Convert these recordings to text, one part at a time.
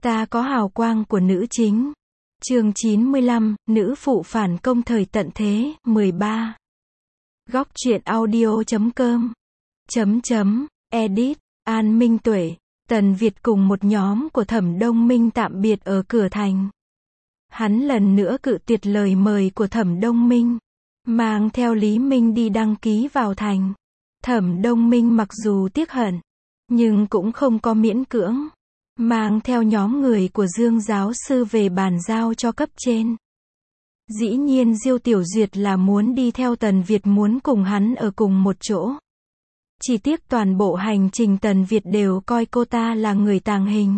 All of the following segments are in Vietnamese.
Ta có hào quang của nữ chính. Chương 95, nữ phụ phản công thời tận thế, 13. Góc truyện audio.com. Edit, An Minh Tuệ, Tần Việt cùng một nhóm của Thẩm Đông Minh tạm biệt ở cửa thành. Hắn lần nữa cự tuyệt lời mời của Thẩm Đông Minh, mang theo Lý Minh đi đăng ký vào thành. Thẩm Đông Minh mặc dù tiếc hận, nhưng cũng không có miễn cưỡng, mang theo nhóm người của Dương giáo sư về bàn giao cho cấp trên. Dĩ nhiên Diêu Tiểu Duyệt là muốn đi theo Tần Việt, muốn cùng hắn ở cùng một chỗ. Chỉ tiếc toàn bộ hành trình Tần Việt đều coi cô ta là người tàng hình.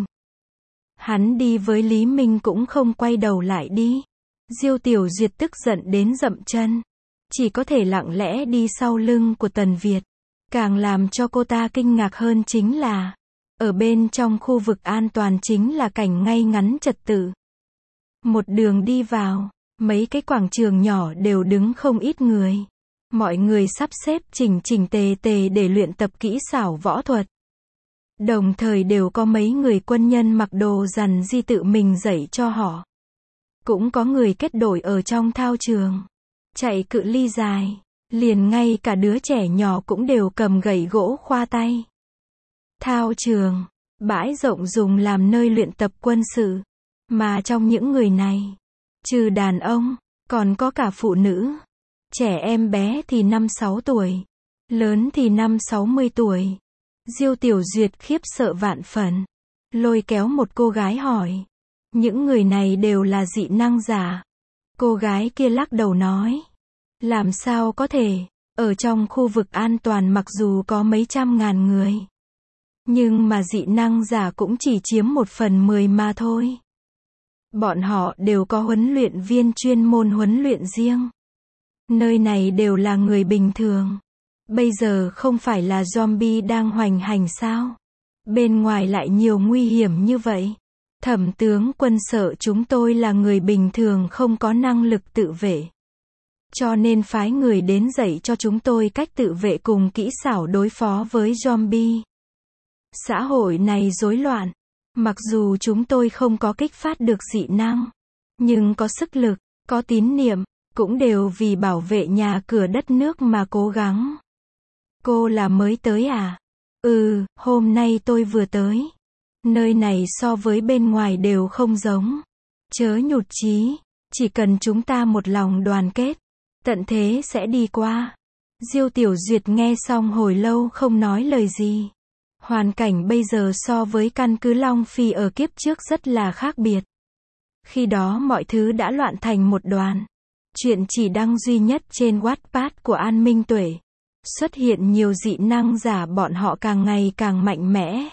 Hắn đi với Lý Minh cũng không quay đầu lại đi. Diêu Tiểu Duyệt tức giận đến dậm chân, chỉ có thể lặng lẽ đi sau lưng của Tần Việt. Càng làm cho cô ta kinh ngạc hơn chính là, ở bên trong khu vực an toàn chính là cảnh ngay ngắn trật tự. Một đường đi vào, mấy cái quảng trường nhỏ đều đứng không ít người. Mọi người sắp xếp chỉnh chỉnh tề tề để luyện tập kỹ xảo võ thuật. Đồng thời đều có mấy người quân nhân mặc đồ rằn di tự mình dạy cho họ. Cũng có người kết đội ở trong thao trường, chạy cự ly dài. Liền ngay cả đứa trẻ nhỏ cũng đều cầm gậy gỗ khoa tay. Thao trường, bãi rộng dùng làm nơi luyện tập quân sự. Mà trong những người này, trừ đàn ông, còn có cả phụ nữ. Trẻ em bé thì 5-6 tuổi, lớn thì 5-60 tuổi. Diêu Tiểu Duyệt khiếp sợ vạn phần, lôi kéo một cô gái hỏi, những người này đều là dị năng giả? Cô gái kia lắc đầu nói, làm sao có thể, ở trong khu vực an toàn mặc dù có mấy trăm ngàn người, nhưng mà dị năng giả cũng chỉ chiếm 1/10 mà thôi. Bọn họ đều có huấn luyện viên chuyên môn huấn luyện riêng. Nơi này đều là người bình thường. Bây giờ không phải là zombie đang hoành hành sao? Bên ngoài lại nhiều nguy hiểm như vậy. Thẩm tướng quân sợ chúng tôi là người bình thường không có năng lực tự vệ, cho nên phái người đến dạy cho chúng tôi cách tự vệ cùng kỹ xảo đối phó với zombie. Xã hội này rối loạn. Mặc dù chúng tôi không có kích phát được dị năng, nhưng có sức lực, có tín niệm, cũng đều vì bảo vệ nhà cửa đất nước mà cố gắng. Cô là mới tới à? Ừ, hôm nay tôi vừa tới. Nơi này so với bên ngoài đều không giống. Chớ nhụt chí, chỉ cần chúng ta một lòng đoàn kết, tận thế sẽ đi qua. Diêu Tiểu Duyệt nghe xong hồi lâu không nói lời gì. Hoàn cảnh bây giờ so với căn cứ Long Phi ở kiếp trước rất là khác biệt. Khi đó mọi thứ đã loạn thành một đoàn. Chuyện chỉ đăng duy nhất trên Wattpad của An Minh Tuệ. Xuất hiện nhiều dị năng giả, bọn họ càng ngày càng mạnh mẽ,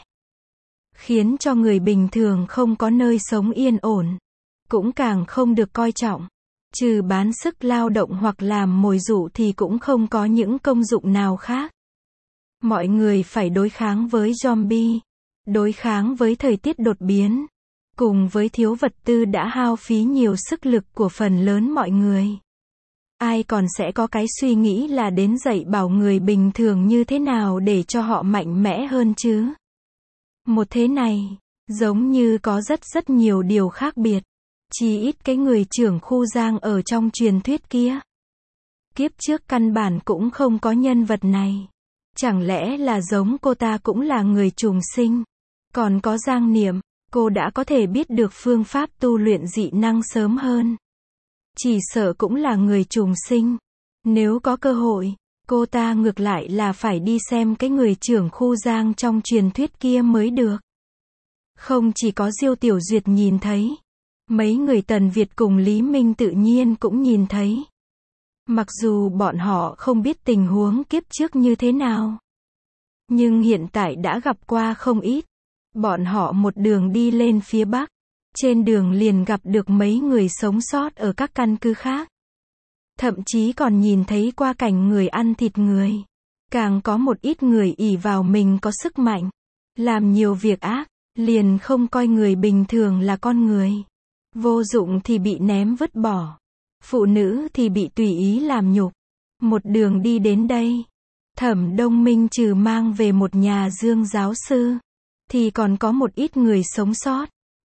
khiến cho người bình thường không có nơi sống yên ổn, cũng càng không được coi trọng. Trừ bán sức lao động hoặc làm mồi dụ thì cũng không có những công dụng nào khác. Mọi người phải đối kháng với zombie, đối kháng với thời tiết đột biến, cùng với thiếu vật tư đã hao phí nhiều sức lực của phần lớn mọi người. Ai còn sẽ có cái suy nghĩ là đến dạy bảo người bình thường như thế nào để cho họ mạnh mẽ hơn chứ? Một thế này, giống như có rất nhiều điều khác biệt. Chỉ ít cái người trưởng khu Giang ở trong truyền thuyết kia. Kiếp trước căn bản cũng không có nhân vật này. Chẳng lẽ là giống cô ta cũng là người trùng sinh? Còn có Giang Niệm, cô đã có thể biết được phương pháp tu luyện dị năng sớm hơn. Chỉ sợ cũng là người trùng sinh. Nếu có cơ hội, cô ta ngược lại là phải đi xem cái người trưởng khu Giang trong truyền thuyết kia mới được. Không chỉ có Diêu Tiểu Duyệt nhìn thấy, mấy người Tần Việt cùng Lý Minh tự nhiên cũng nhìn thấy. Mặc dù bọn họ không biết tình huống kiếp trước như thế nào, nhưng hiện tại đã gặp qua không ít. Bọn họ một đường đi lên phía Bắc, trên đường liền gặp được mấy người sống sót ở các căn cứ khác. Thậm chí còn nhìn thấy qua cảnh người ăn thịt người. Càng có một ít người ỷ vào mình có sức mạnh, làm nhiều việc ác, liền không coi người bình thường là con người. Vô dụng thì bị ném vứt bỏ, phụ nữ thì bị tùy ý làm nhục. Một đường đi đến đây, Thẩm Đông Minh trừ mang về một nhà Dương giáo sư, thì còn có một ít người sống sót.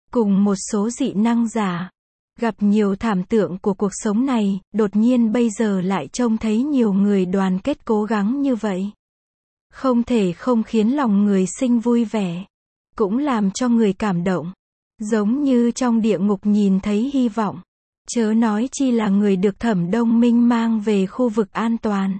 cùng một số dị năng giả. Gặp nhiều thảm tượng của cuộc sống này, đột nhiên bây giờ lại trông thấy nhiều người đoàn kết cố gắng như vậy. Không thể không khiến lòng người sinh vui vẻ. Cũng làm cho người cảm động. Giống như trong địa ngục nhìn thấy hy vọng. Chớ nói chi là người được Thẩm Đông Minh mang về khu vực an toàn.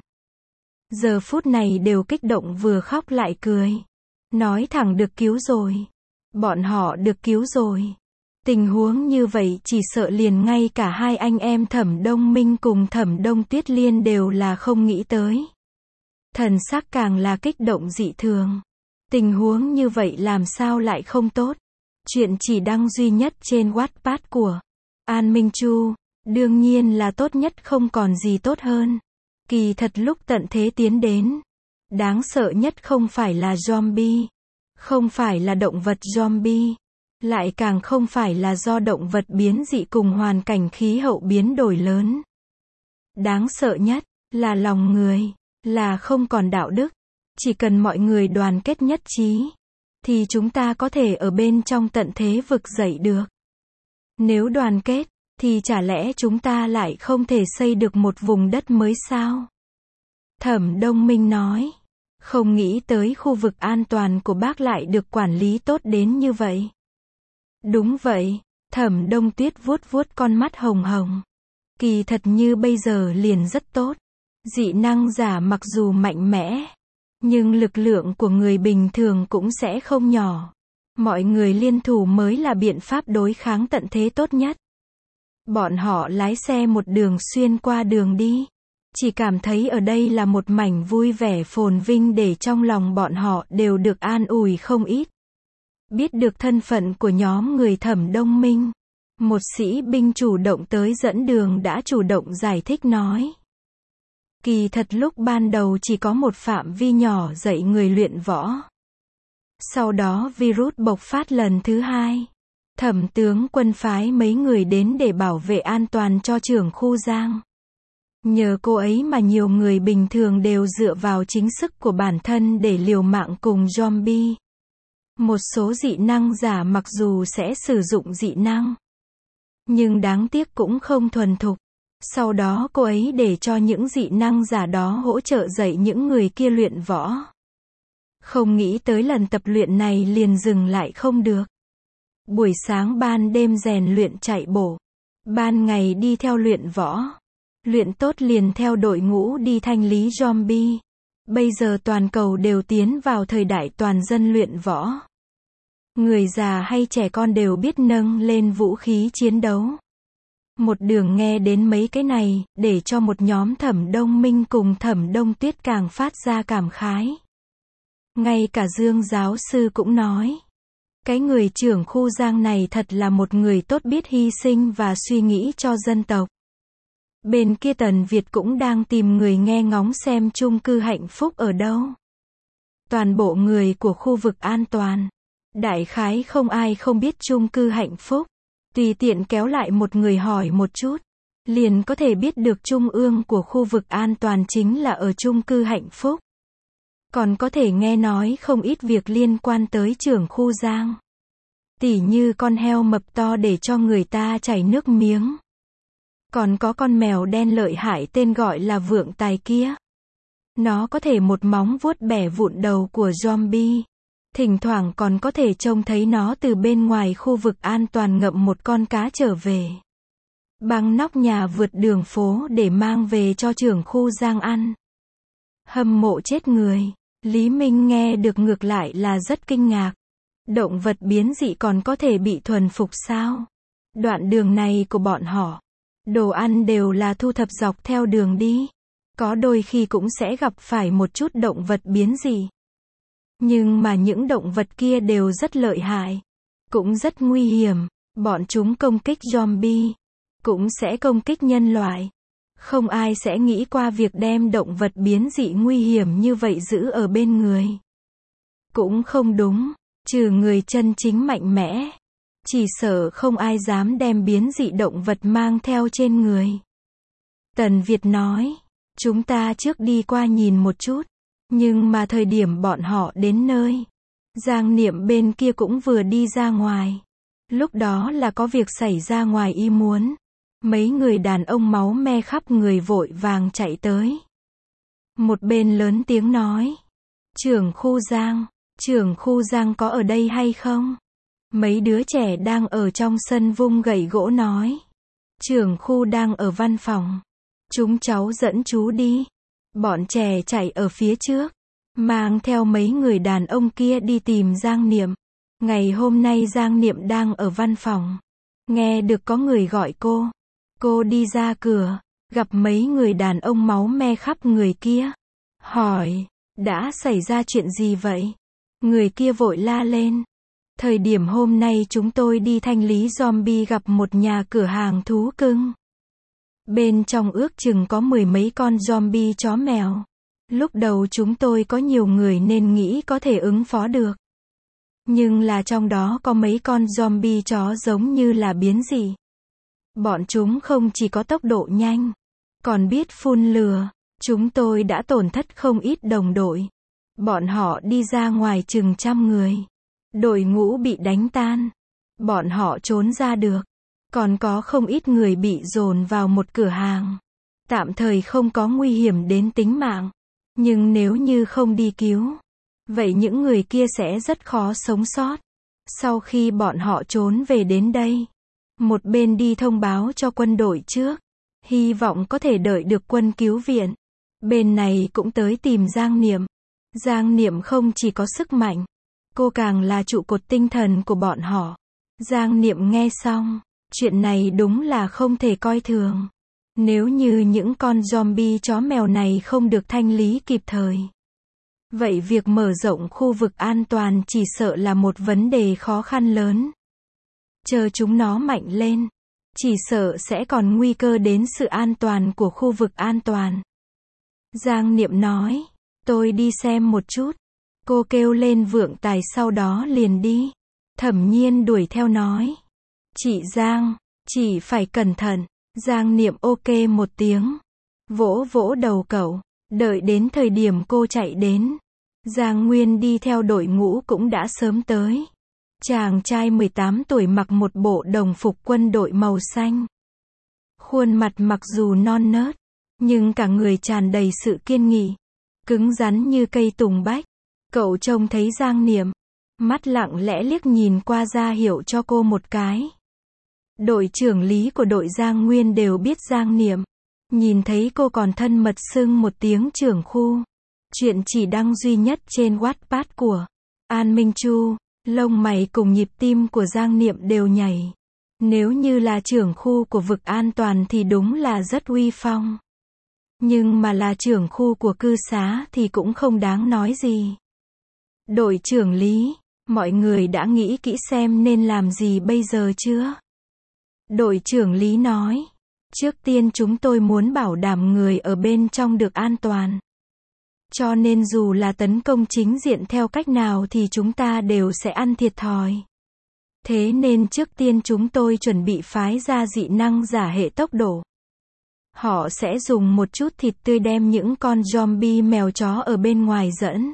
Giờ phút này đều kích động vừa khóc lại cười. Nói thẳng được cứu rồi. Bọn họ được cứu rồi. Tình huống như vậy chỉ sợ liền ngay cả hai anh em Thẩm Đông Minh cùng Thẩm Đông Tuyết Liên đều là không nghĩ tới. Thần sắc càng là kích động dị thường. Tình huống như vậy làm sao lại không tốt. Chuyện chỉ đăng duy nhất trên Wattpad của An Minh Chu. Đương nhiên là tốt nhất, không còn gì tốt hơn. Kỳ thật lúc tận thế tiến đến, đáng sợ nhất không phải là zombie, không phải là động vật zombie, lại càng không phải là do động vật biến dị cùng hoàn cảnh khí hậu biến đổi lớn. Đáng sợ nhất là lòng người, là không còn đạo đức. Chỉ cần mọi người đoàn kết nhất trí, thì chúng ta có thể ở bên trong tận thế vực dậy được. Nếu đoàn kết, thì chả lẽ chúng ta lại không thể xây được một vùng đất mới sao? Thẩm Đông Minh nói. Không nghĩ tới khu vực an toàn của bác lại được quản lý tốt đến như vậy. Đúng vậy, Thẩm Đông Tuyết vuốt vuốt con mắt hồng hồng. Kỳ thật như bây giờ liền rất tốt. Dị năng giả mặc dù mạnh mẽ, nhưng lực lượng của người bình thường cũng sẽ không nhỏ. Mọi người liên thủ mới là biện pháp đối kháng tận thế tốt nhất. Bọn họ lái xe một đường xuyên qua đường đi. Chỉ cảm thấy ở đây là một mảnh vui vẻ phồn vinh, để trong lòng bọn họ đều được an ủi không ít. Biết được thân phận của nhóm người Thẩm Đông Minh, một sĩ binh chủ động tới dẫn đường đã chủ động giải thích nói. Kỳ thật lúc ban đầu chỉ có một phạm vi nhỏ dạy người luyện võ. Sau đó virus bộc phát lần thứ hai. Thẩm tướng quân phái mấy người đến để bảo vệ an toàn cho trưởng khu Giang. Nhờ cô ấy mà nhiều người bình thường đều dựa vào chính sức của bản thân để liều mạng cùng zombie. Một số dị năng giả mặc dù sẽ sử dụng dị năng, nhưng đáng tiếc cũng không thuần thục. Sau đó cô ấy để cho những dị năng giả đó hỗ trợ dạy những người kia luyện võ. Không nghĩ tới lần tập luyện này liền dừng lại không được. Buổi sáng ban đêm rèn luyện chạy bộ, ban ngày đi theo luyện võ. Luyện tốt liền theo đội ngũ đi thanh lý zombie. Bây giờ toàn cầu đều tiến vào thời đại toàn dân luyện võ. Người già hay trẻ con đều biết nâng lên vũ khí chiến đấu. Một đường nghe đến mấy cái này, để cho một nhóm Thẩm Đông Minh cùng Thẩm Đông Tuyết càng phát ra cảm khái. Ngay cả Dương giáo sư cũng nói. Cái người trưởng khu Giang này thật là một người tốt, biết hy sinh và suy nghĩ cho dân tộc. Bên kia Tần Việt cũng đang tìm người nghe ngóng xem chung cư Hạnh Phúc ở đâu. Toàn bộ người của khu vực an toàn. Đại khái không ai không biết chung cư Hạnh Phúc. Tùy tiện kéo lại một người hỏi một chút, liền có thể biết được trung ương của khu vực an toàn chính là ở chung cư Hạnh Phúc. Còn có thể nghe nói không ít việc liên quan tới trưởng khu Giang. Tỉ như con heo mập to để cho người ta chảy nước miếng. Còn có con mèo đen lợi hại tên gọi là Vượng Tài kia. Nó có thể một móng vuốt bẻ vụn đầu của zombie. Thỉnh thoảng còn có thể trông thấy nó từ bên ngoài khu vực an toàn ngậm một con cá trở về. Bằng nóc nhà vượt đường phố để mang về cho trưởng khu Giang ăn. Hâm mộ chết người. Lý Minh nghe được ngược lại là rất kinh ngạc. Động vật biến dị còn có thể bị thuần phục sao? Đoạn đường này của bọn họ, đồ ăn đều là thu thập dọc theo đường đi. Có đôi khi cũng sẽ gặp phải một chút động vật biến dị. Nhưng mà những động vật kia đều rất lợi hại. Cũng rất nguy hiểm. Bọn chúng công kích zombie. Cũng sẽ công kích nhân loại. Không ai sẽ nghĩ qua việc đem động vật biến dị nguy hiểm như vậy giữ ở bên người. Cũng không đúng. Trừ người chân chính mạnh mẽ. Chỉ sợ không ai dám đem biến dị động vật mang theo trên người. Tần Việt nói. Chúng ta trước đi qua nhìn một chút. Nhưng mà thời điểm bọn họ đến nơi, Giang Niệm bên kia cũng vừa đi ra ngoài. Lúc đó là có việc xảy ra ngoài ý muốn. Mấy người đàn ông máu me khắp người vội vàng chạy tới. Một bên lớn tiếng nói. Trưởng khu Giang có ở đây hay không? Mấy đứa trẻ đang ở trong sân vung gậy gỗ nói. Trưởng khu đang ở văn phòng. Chúng cháu dẫn chú đi. Bọn trẻ chạy ở phía trước, mang theo mấy người đàn ông kia đi tìm Giang Niệm. Ngày hôm nay Giang Niệm đang ở văn phòng. Nghe được có người gọi cô. Cô đi ra cửa, gặp mấy người đàn ông máu me khắp người kia. Hỏi, đã xảy ra chuyện gì vậy? Người kia vội la lên. Thời điểm hôm nay chúng tôi đi thanh lý zombie gặp một nhà cửa hàng thú cưng. Bên trong ước chừng có 10 mấy con zombie chó mèo. Lúc đầu chúng tôi có nhiều người nên nghĩ có thể ứng phó được. Nhưng là trong đó có mấy con zombie chó giống như là biến dị. Bọn chúng không chỉ có tốc độ nhanh, còn biết phun lửa. Chúng tôi đã tổn thất không ít đồng đội. Bọn họ đi ra ngoài chừng 100 người. Đội ngũ bị đánh tan. Bọn họ trốn ra được. Còn có không ít người bị dồn vào một cửa hàng. Tạm thời không có nguy hiểm đến tính mạng. Nhưng nếu như không đi cứu, vậy những người kia sẽ rất khó sống sót. Sau khi bọn họ trốn về đến đây, một bên đi thông báo cho quân đội trước. Hy vọng có thể đợi được quân cứu viện. Bên này cũng tới tìm Giang Niệm. Giang Niệm không chỉ có sức mạnh, cô càng là trụ cột tinh thần của bọn họ. Giang Niệm nghe xong, chuyện này đúng là không thể coi thường. Nếu như những con zombie chó mèo này không được thanh lý kịp thời, vậy việc mở rộng khu vực an toàn chỉ sợ là một vấn đề khó khăn lớn. Chờ chúng nó mạnh lên, chỉ sợ sẽ còn nguy cơ đến sự an toàn của khu vực an toàn. Giang Niệm nói, tôi đi xem một chút. Cô kêu lên Vượng Tài sau đó liền đi. Thẩm Nhiên đuổi theo nói. Chị Giang, chị phải cẩn thận. Giang Niệm ok một tiếng. Vỗ vỗ đầu cậu. Đợi đến thời điểm cô chạy đến. Giang Nguyên đi theo đội ngũ cũng đã sớm tới. Chàng trai 18 tuổi mặc một bộ đồng phục quân đội màu xanh. Khuôn mặt mặc dù non nớt, nhưng cả người tràn đầy sự kiên nghị. Cứng rắn như cây tùng bách. Cậu trông thấy Giang Niệm. Mắt lặng lẽ liếc nhìn qua ra hiệu cho cô một cái. Đội trưởng lý của đội Giang Nguyên đều biết Giang Niệm. Nhìn thấy cô còn thân mật xưng một tiếng trưởng khu. Chuyện chỉ đăng duy nhất trên Wattpad của An Minh Chu. Lông mày cùng nhịp tim của Giang Niệm đều nhảy. Nếu như là trưởng khu của vực an toàn thì đúng là rất uy phong. Nhưng mà là trưởng khu của cư xá thì cũng không đáng nói gì. Đội trưởng lý, mọi người đã nghĩ kỹ xem nên làm gì bây giờ chưa? Đội trưởng lý nói, trước tiên chúng tôi muốn bảo đảm người ở bên trong được an toàn. Cho nên dù là tấn công chính diện theo cách nào thì chúng ta đều sẽ ăn thiệt thòi. Thế nên trước tiên chúng tôi chuẩn bị phái ra dị năng giả hệ tốc độ. Họ sẽ dùng một chút thịt tươi đem những con zombie mèo chó ở bên ngoài dẫn.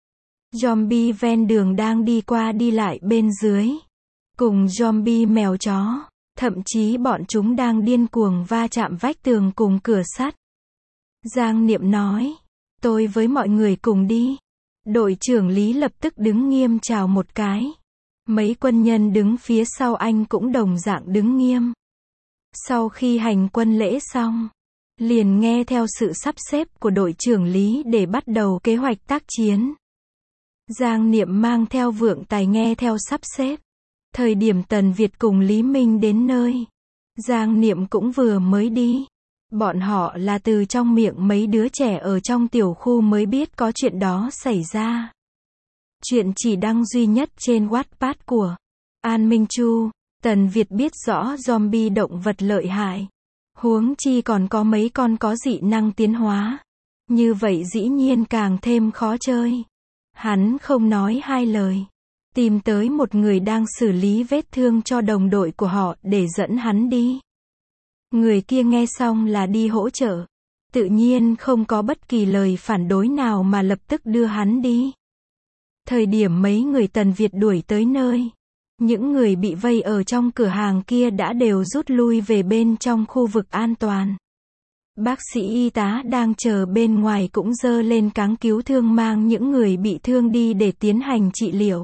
Zombie ven đường đang đi qua đi lại bên dưới. Cùng zombie mèo chó. Thậm chí bọn chúng đang điên cuồng va chạm vách tường cùng cửa sắt. Giang Niệm nói. Tôi với mọi người cùng đi. Đội trưởng lý lập tức đứng nghiêm chào một cái. Mấy quân nhân đứng phía sau anh cũng đồng dạng đứng nghiêm. Sau khi hành quân lễ xong, liền nghe theo sự sắp xếp của đội trưởng lý để bắt đầu kế hoạch tác chiến. Giang Niệm mang theo Vượng Tài nghe theo sắp xếp. Thời điểm Tần Việt cùng Lý Minh đến nơi, Giang Niệm cũng vừa mới đi. Bọn họ là từ trong miệng mấy đứa trẻ ở trong tiểu khu mới biết có chuyện đó xảy ra. Chuyện chỉ đăng duy nhất trên Wattpad của An Minh Chu. Tần Việt biết rõ zombie động vật lợi hại. Huống chi còn có mấy con có dị năng tiến hóa. Như vậy dĩ nhiên càng thêm khó chơi. Hắn không nói hai lời. Tìm tới một người đang xử lý vết thương cho đồng đội của họ để dẫn hắn đi. Người kia nghe xong là đi hỗ trợ. Tự nhiên không có bất kỳ lời phản đối nào mà lập tức đưa hắn đi. Thời điểm mấy người Tần Việt đuổi tới nơi, Những người bị vây ở trong cửa hàng kia đã đều rút lui về bên trong khu vực an toàn. Bác sĩ y tá đang chờ bên ngoài cũng giơ lên cáng cứu thương mang những người bị thương đi để tiến hành trị liệu.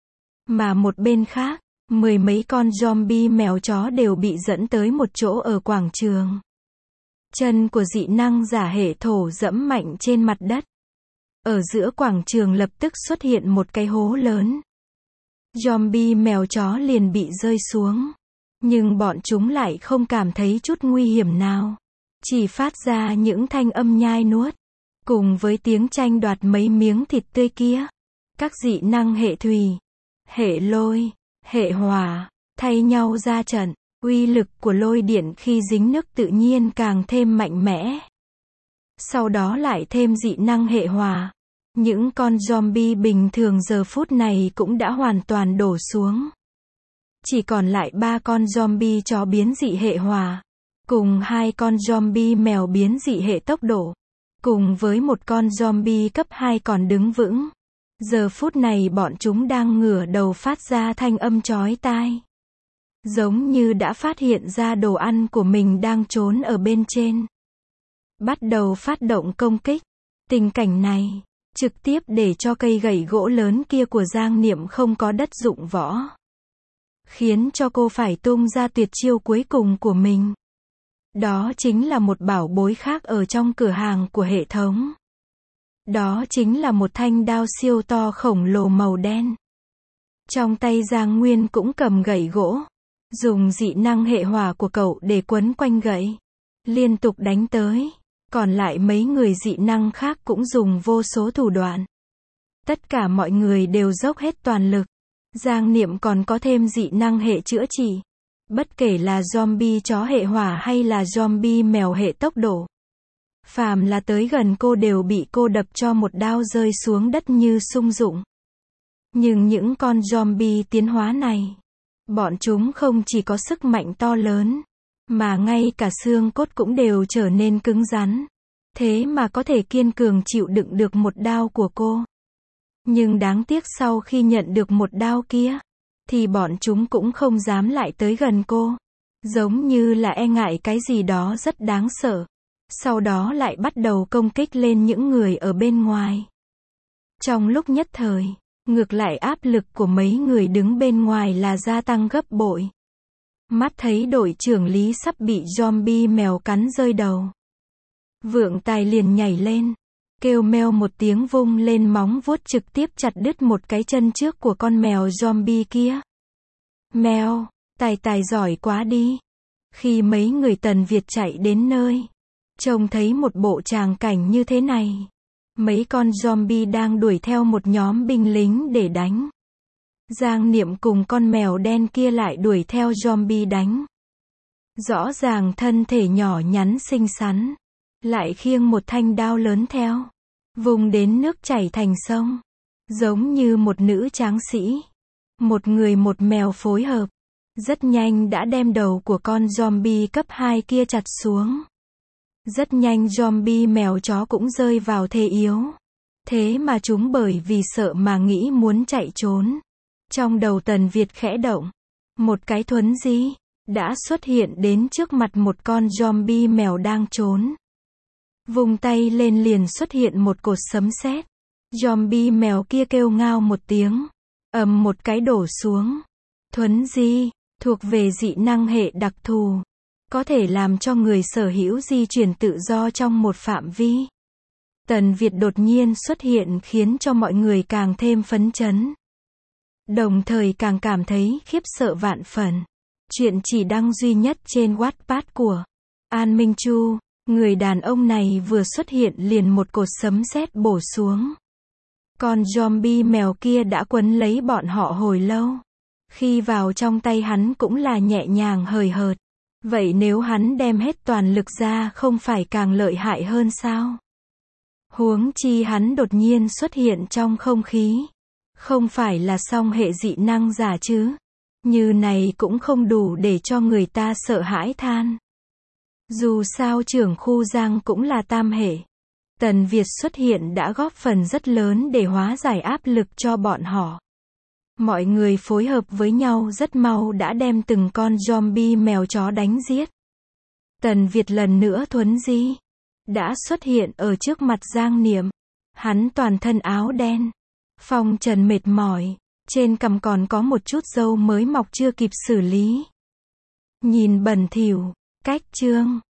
Mà một bên khác, 10 mấy con zombie mèo chó đều bị dẫn tới một chỗ ở quảng trường. Chân của dị năng giả hệ thổ dẫm mạnh trên mặt đất. Ở giữa quảng trường lập tức xuất hiện một cái hố lớn. Zombie mèo chó liền bị rơi xuống. Nhưng bọn chúng lại không cảm thấy chút nguy hiểm nào. Chỉ phát ra những thanh âm nhai nuốt. Cùng với tiếng tranh đoạt mấy miếng thịt tươi kia. Các dị năng hệ thủy, hệ lôi, hệ hỏa, thay nhau ra trận. Uy lực của lôi điện khi dính nước tự nhiên càng thêm mạnh mẽ. Sau đó lại thêm dị năng hệ hỏa. Những con zombie bình thường giờ phút này cũng đã hoàn toàn đổ xuống. Chỉ còn lại 3 con zombie chó biến dị hệ hỏa. Cùng 2 con zombie mèo biến dị hệ tốc độ. Cùng với một con zombie cấp 2 còn đứng vững. Giờ phút này bọn chúng đang ngửa đầu phát ra thanh âm chói tai. Giống như đã phát hiện ra đồ ăn của mình đang trốn ở bên trên. Bắt đầu phát động công kích. Tình cảnh này trực tiếp để cho cây gậy gỗ lớn kia của Giang Niệm không có đất dụng võ. Khiến cho cô phải tung ra tuyệt chiêu cuối cùng của mình. Đó chính là một bảo bối khác ở trong cửa hàng của hệ thống. Đó chính là một thanh đao siêu to khổng lồ màu đen. Trong tay Giang Nguyên cũng cầm gậy gỗ. Dùng dị năng hệ hỏa của cậu để quấn quanh gậy. Liên tục đánh tới. Còn lại mấy người dị năng khác cũng dùng vô số thủ đoạn. Tất cả mọi người đều dốc hết toàn lực. Giang Niệm còn có thêm dị năng hệ chữa trị. Bất kể là zombie chó hệ hỏa hay là zombie mèo hệ tốc độ. Phàm là tới gần cô đều bị cô đập cho một đao rơi xuống đất như sung dụng. Nhưng những con zombie tiến hóa này, bọn chúng không chỉ có sức mạnh to lớn, mà ngay cả xương cốt cũng đều trở nên cứng rắn. Thế mà có thể kiên cường chịu đựng được một đao của cô. Nhưng đáng tiếc sau khi nhận được một đao kia, thì bọn chúng cũng không dám lại tới gần cô. Giống như là e ngại cái gì đó rất đáng sợ. Sau đó lại bắt đầu công kích lên những người ở bên ngoài. Trong lúc nhất thời, ngược lại áp lực của mấy người đứng bên ngoài là gia tăng gấp bội. Mắt thấy đội trưởng Lý sắp bị zombie mèo cắn rơi đầu. Vượng Tài liền nhảy lên, kêu meo một tiếng vung lên móng vuốt trực tiếp chặt đứt một cái chân trước của con mèo zombie kia. Mèo, Tài giỏi quá đi. Khi mấy người Tần Việt chạy đến nơi, trông thấy một bộ tràng cảnh như thế này. Mấy con zombie đang đuổi theo một nhóm binh lính để đánh. Giang Niệm cùng con mèo đen kia lại đuổi theo zombie đánh. Rõ ràng thân thể nhỏ nhắn xinh xắn, lại khiêng một thanh đao lớn theo. Vùng đến nước chảy thành sông. Giống như một nữ tráng sĩ. Một người một mèo phối hợp. Rất nhanh đã đem đầu của con zombie cấp 2 kia chặt xuống. Rất nhanh zombie mèo chó cũng rơi vào thế yếu. Thế mà chúng bởi vì sợ mà nghĩ muốn chạy trốn. Trong đầu Tần Việt khẽ động. Một cái thuấn di đã xuất hiện đến trước mặt một con zombie mèo đang trốn. Vùng tay lên liền xuất hiện một cột sấm sét. Zombie mèo kia kêu ngao một tiếng. Ầm một cái đổ xuống. Thuấn di thuộc về dị năng hệ đặc thù. Có thể làm cho người sở hữu di chuyển tự do trong một phạm vi. Tần Việt đột nhiên xuất hiện khiến cho mọi người càng thêm phấn chấn. Đồng thời càng cảm thấy khiếp sợ vạn phần. Chuyện chỉ đăng duy nhất trên Wattpad của An Minh Chu. Người đàn ông này vừa xuất hiện liền một cột sấm sét bổ xuống. Con zombie mèo kia đã quấn lấy bọn họ hồi lâu. Khi vào trong tay hắn cũng là nhẹ nhàng hời hợt. Vậy nếu hắn đem hết toàn lực ra không phải càng lợi hại hơn sao? Huống chi hắn đột nhiên xuất hiện trong không khí. Không phải là song hệ dị năng giả chứ? Như này cũng không đủ để cho người ta sợ hãi than. Dù sao trưởng khu Giang cũng là tam hệ. Tần Việt xuất hiện đã góp phần rất lớn để hóa giải áp lực cho bọn họ. Mọi người phối hợp với nhau rất mau đã đem từng con zombie mèo chó đánh giết. Tần Việt lần nữa thuấn di, đã xuất hiện ở trước mặt Giang Niệm. Hắn toàn thân áo đen, phong trần mệt mỏi, trên cằm còn có một chút râu mới mọc chưa kịp xử lý. Nhìn bẩn thỉu, cách chương.